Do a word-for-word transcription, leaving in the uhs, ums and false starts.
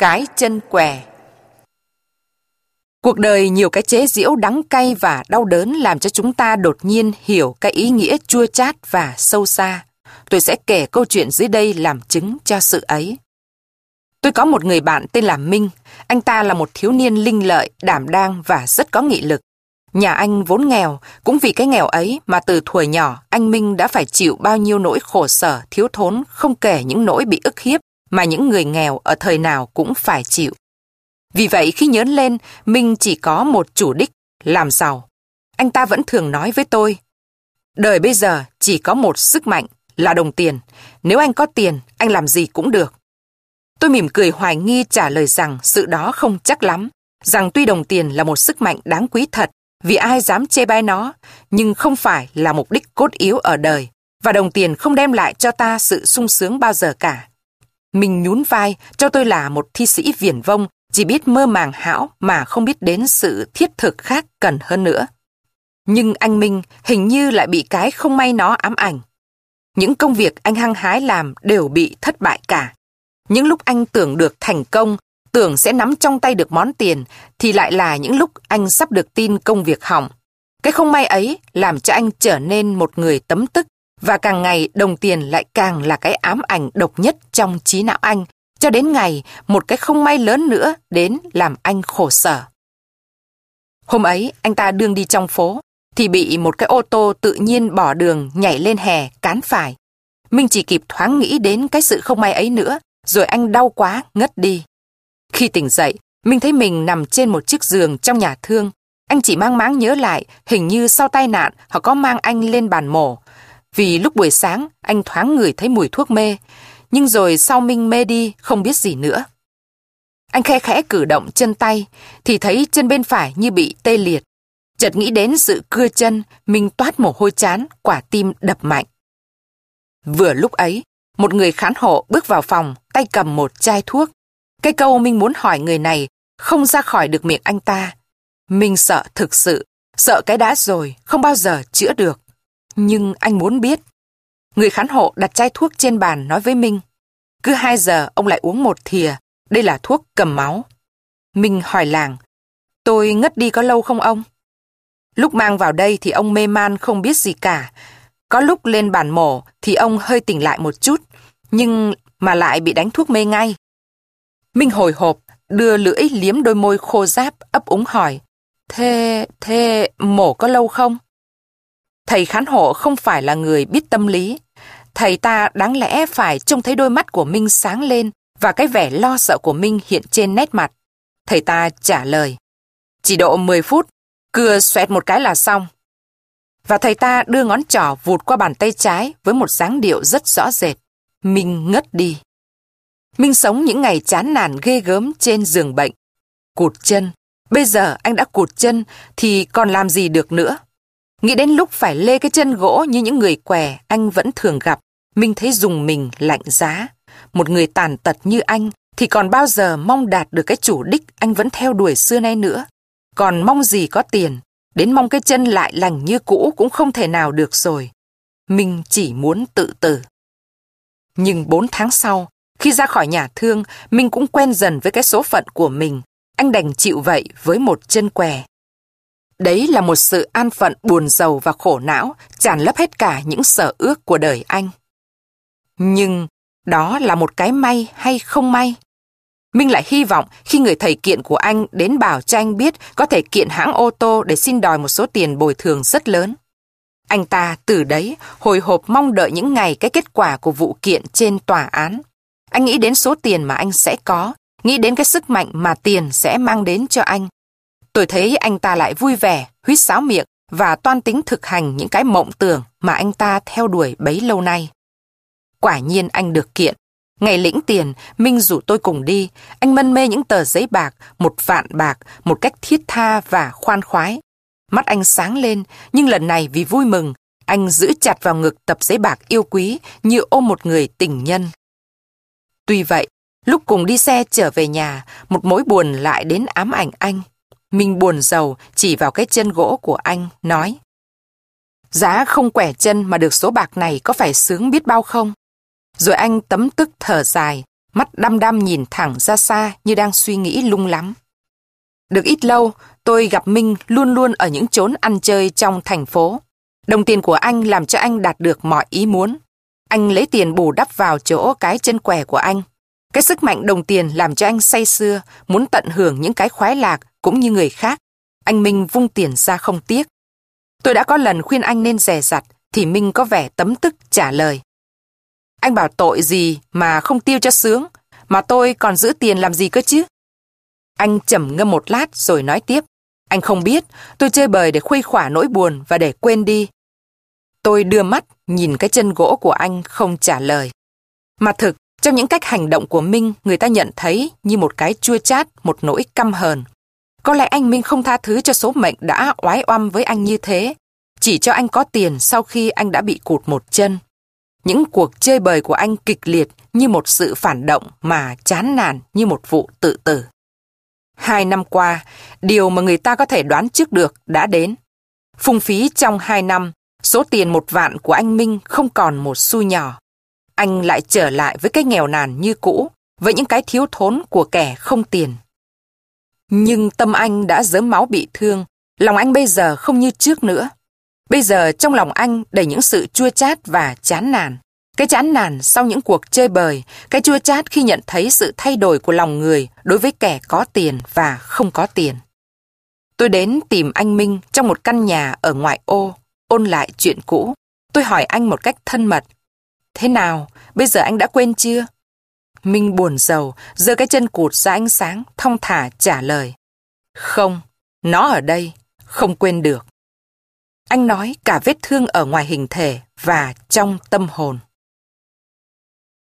Cái chân què. Cuộc đời nhiều cái chế giễu đắng cay và đau đớn làm cho chúng ta đột nhiên hiểu cái ý nghĩa chua chát và sâu xa. Tôi sẽ kể câu chuyện dưới đây làm chứng cho sự ấy. Tôi có một người bạn tên là Minh. Anh ta là một thiếu niên linh lợi, đảm đang và rất có nghị lực. Nhà anh vốn nghèo, cũng vì cái nghèo ấy mà từ thuở nhỏ anh Minh đã phải chịu bao nhiêu nỗi khổ sở, thiếu thốn, không kể những nỗi bị ức hiếp mà những người nghèo ở thời nào cũng phải chịu. Vì vậy khi lớn lên, Minh chỉ có một chủ đích, làm giàu. Anh ta vẫn thường nói với tôi, đời bây giờ chỉ có một sức mạnh là đồng tiền. Nếu anh có tiền, anh làm gì cũng được. Tôi mỉm cười hoài nghi trả lời rằng sự đó không chắc lắm, rằng tuy đồng tiền là một sức mạnh đáng quý thật, vì ai dám chê bai nó, nhưng không phải là mục đích cốt yếu ở đời, và đồng tiền không đem lại cho ta sự sung sướng bao giờ cả. Mình nhún vai, cho tôi là một thi sĩ viển vông, chỉ biết mơ màng hão mà không biết đến sự thiết thực khác cần hơn nữa. Nhưng anh Minh hình như lại bị cái không may nó ám ảnh. Những công việc anh hăng hái làm đều bị thất bại cả. Những lúc anh tưởng được thành công, tưởng sẽ nắm trong tay được món tiền, thì lại là những lúc anh sắp được tin công việc hỏng. Cái không may ấy làm cho anh trở nên một người tấm tức, và càng ngày đồng tiền lại càng là cái ám ảnh độc nhất trong trí não anh, cho đến ngày một cái không may lớn nữa đến làm anh khổ sở. Hôm ấy anh ta đương đi trong phố, thì bị một cái ô tô tự nhiên bỏ đường nhảy lên hè cán phải. Minh chỉ kịp thoáng nghĩ đến cái sự không may ấy nữa, rồi anh đau quá ngất đi. Khi tỉnh dậy, Minh thấy mình nằm trên một chiếc giường trong nhà thương. Anh chỉ mang máng nhớ lại, hình như sau tai nạn họ có mang anh lên bàn mổ. Vì lúc buổi sáng, anh thoáng ngửi thấy mùi thuốc mê, nhưng rồi sau Minh mê đi, không biết gì nữa. Anh khe khẽ cử động chân tay, thì thấy chân bên phải như bị tê liệt. Chợt nghĩ đến sự cưa chân, Minh toát mồ hôi trán, quả tim đập mạnh. Vừa lúc ấy, một người khán hộ bước vào phòng, tay cầm một chai thuốc. Cái câu Minh muốn hỏi người này không ra khỏi được miệng anh ta. Minh sợ thực sự, sợ cái đã rồi, không bao giờ chữa được. Nhưng anh muốn biết. Người khán hộ đặt chai thuốc trên bàn nói với Minh, cứ hai giờ ông lại uống một thìa, đây là thuốc cầm máu. Minh hỏi làng, tôi ngất đi có lâu không ông? Lúc mang vào đây thì ông mê man không biết gì cả. Có lúc lên bàn mổ thì ông hơi tỉnh lại một chút, nhưng mà lại bị đánh thuốc mê ngay. Minh hồi hộp, đưa lưỡi liếm đôi môi khô ráp, ấp úng hỏi, Thế, thế mổ có lâu không? Thầy khán hộ không phải là người biết tâm lý. Thầy ta đáng lẽ phải trông thấy đôi mắt của Minh sáng lên và cái vẻ lo sợ của Minh hiện trên nét mặt. Thầy ta trả lời, chỉ độ mười phút, cưa xoẹt một cái là xong. Và thầy ta đưa ngón trỏ vụt qua bàn tay trái với một dáng điệu rất rõ rệt. Minh ngất đi. Minh sống những ngày chán nản ghê gớm trên giường bệnh. Cụt chân. Bây giờ anh đã cụt chân thì còn làm gì được nữa. Nghĩ đến lúc phải lê cái chân gỗ như những người què anh vẫn thường gặp, Minh thấy dùng mình lạnh giá. Một người tàn tật như anh thì còn bao giờ mong đạt được cái chủ đích anh vẫn theo đuổi xưa nay nữa. Còn mong gì có tiền, đến mong cái chân lại lành như cũ cũng không thể nào được rồi. Minh chỉ muốn tự tử. Nhưng bốn tháng sau, khi ra khỏi nhà thương, Minh cũng quen dần với cái số phận của mình. Anh đành chịu vậy với một chân què. Đấy là một sự an phận buồn rầu và khổ não, tràn lấp hết cả những sở ước của đời anh. Nhưng đó là một cái may hay không may? Minh lại hy vọng khi người thầy kiện của anh đến bảo cho anh biết có thể kiện hãng ô tô để xin đòi một số tiền bồi thường rất lớn. Anh ta từ đấy hồi hộp mong đợi những ngày cái kết quả của vụ kiện trên tòa án. Anh nghĩ đến số tiền mà anh sẽ có, nghĩ đến cái sức mạnh mà tiền sẽ mang đến cho anh. Tôi thấy anh ta lại vui vẻ, huýt sáo miệng và toan tính thực hành những cái mộng tưởng mà anh ta theo đuổi bấy lâu nay. Quả nhiên anh được kiện. Ngày lĩnh tiền, Minh rủ tôi cùng đi. Anh mân mê những tờ giấy bạc, một vạn bạc, một cách thiết tha và khoan khoái. Mắt anh sáng lên, nhưng lần này vì vui mừng, anh giữ chặt vào ngực tập giấy bạc yêu quý như ôm một người tình nhân. Tuy vậy, lúc cùng đi xe trở về nhà, một mối buồn lại đến ám ảnh anh. Minh buồn rầu chỉ vào cái chân gỗ của anh, nói, giá không quẻ chân mà được số bạc này có phải sướng biết bao không? Rồi anh tấm tức thở dài, mắt đăm đăm nhìn thẳng ra xa như đang suy nghĩ lung lắm. Được ít lâu, tôi gặp Minh luôn luôn ở những chốn ăn chơi trong thành phố. Đồng tiền của anh làm cho anh đạt được mọi ý muốn. Anh lấy tiền bù đắp vào chỗ cái chân què của anh. Cái sức mạnh đồng tiền làm cho anh say sưa, muốn tận hưởng những cái khoái lạc cũng như người khác. Anh Minh vung tiền ra không tiếc. Tôi đã có lần khuyên anh nên dè dặt, thì Minh có vẻ tấm tức trả lời. Anh bảo tội gì mà không tiêu cho sướng, mà tôi còn giữ tiền làm gì cơ chứ? Anh trầm ngâm một lát rồi nói tiếp. Anh không biết, tôi chơi bời để khuây khỏa nỗi buồn và để quên đi. Tôi đưa mắt nhìn cái chân gỗ của anh không trả lời. Mà thực, trong những cách hành động của Minh, người ta nhận thấy như một cái chua chát, một nỗi căm hờn. Có lẽ anh Minh không tha thứ cho số mệnh đã oái oăm với anh như thế, chỉ cho anh có tiền sau khi anh đã bị cụt một chân. Những cuộc chơi bời của anh kịch liệt như một sự phản động mà chán nản như một vụ tự tử. Hai năm qua, điều mà người ta có thể đoán trước được đã đến. Phung phí trong hai năm, số tiền một vạn của anh Minh không còn một xu nhỏ. Anh lại trở lại với cái nghèo nàn như cũ, với những cái thiếu thốn của kẻ không tiền. Nhưng tâm anh đã rớm máu bị thương, lòng anh bây giờ không như trước nữa. Bây giờ trong lòng anh đầy những sự chua chát và chán nản. Cái chán nản sau những cuộc chơi bời, cái chua chát khi nhận thấy sự thay đổi của lòng người đối với kẻ có tiền và không có tiền. Tôi đến tìm anh Minh trong một căn nhà ở ngoại ô, ôn lại chuyện cũ. Tôi hỏi anh một cách thân mật. Thế nào, bây giờ anh đã quên chưa? Minh buồn rầu, giơ cái chân cụt ra ánh sáng, thong thả trả lời. Không, nó ở đây, không quên được. Anh nói cả vết thương ở ngoài hình thể và trong tâm hồn.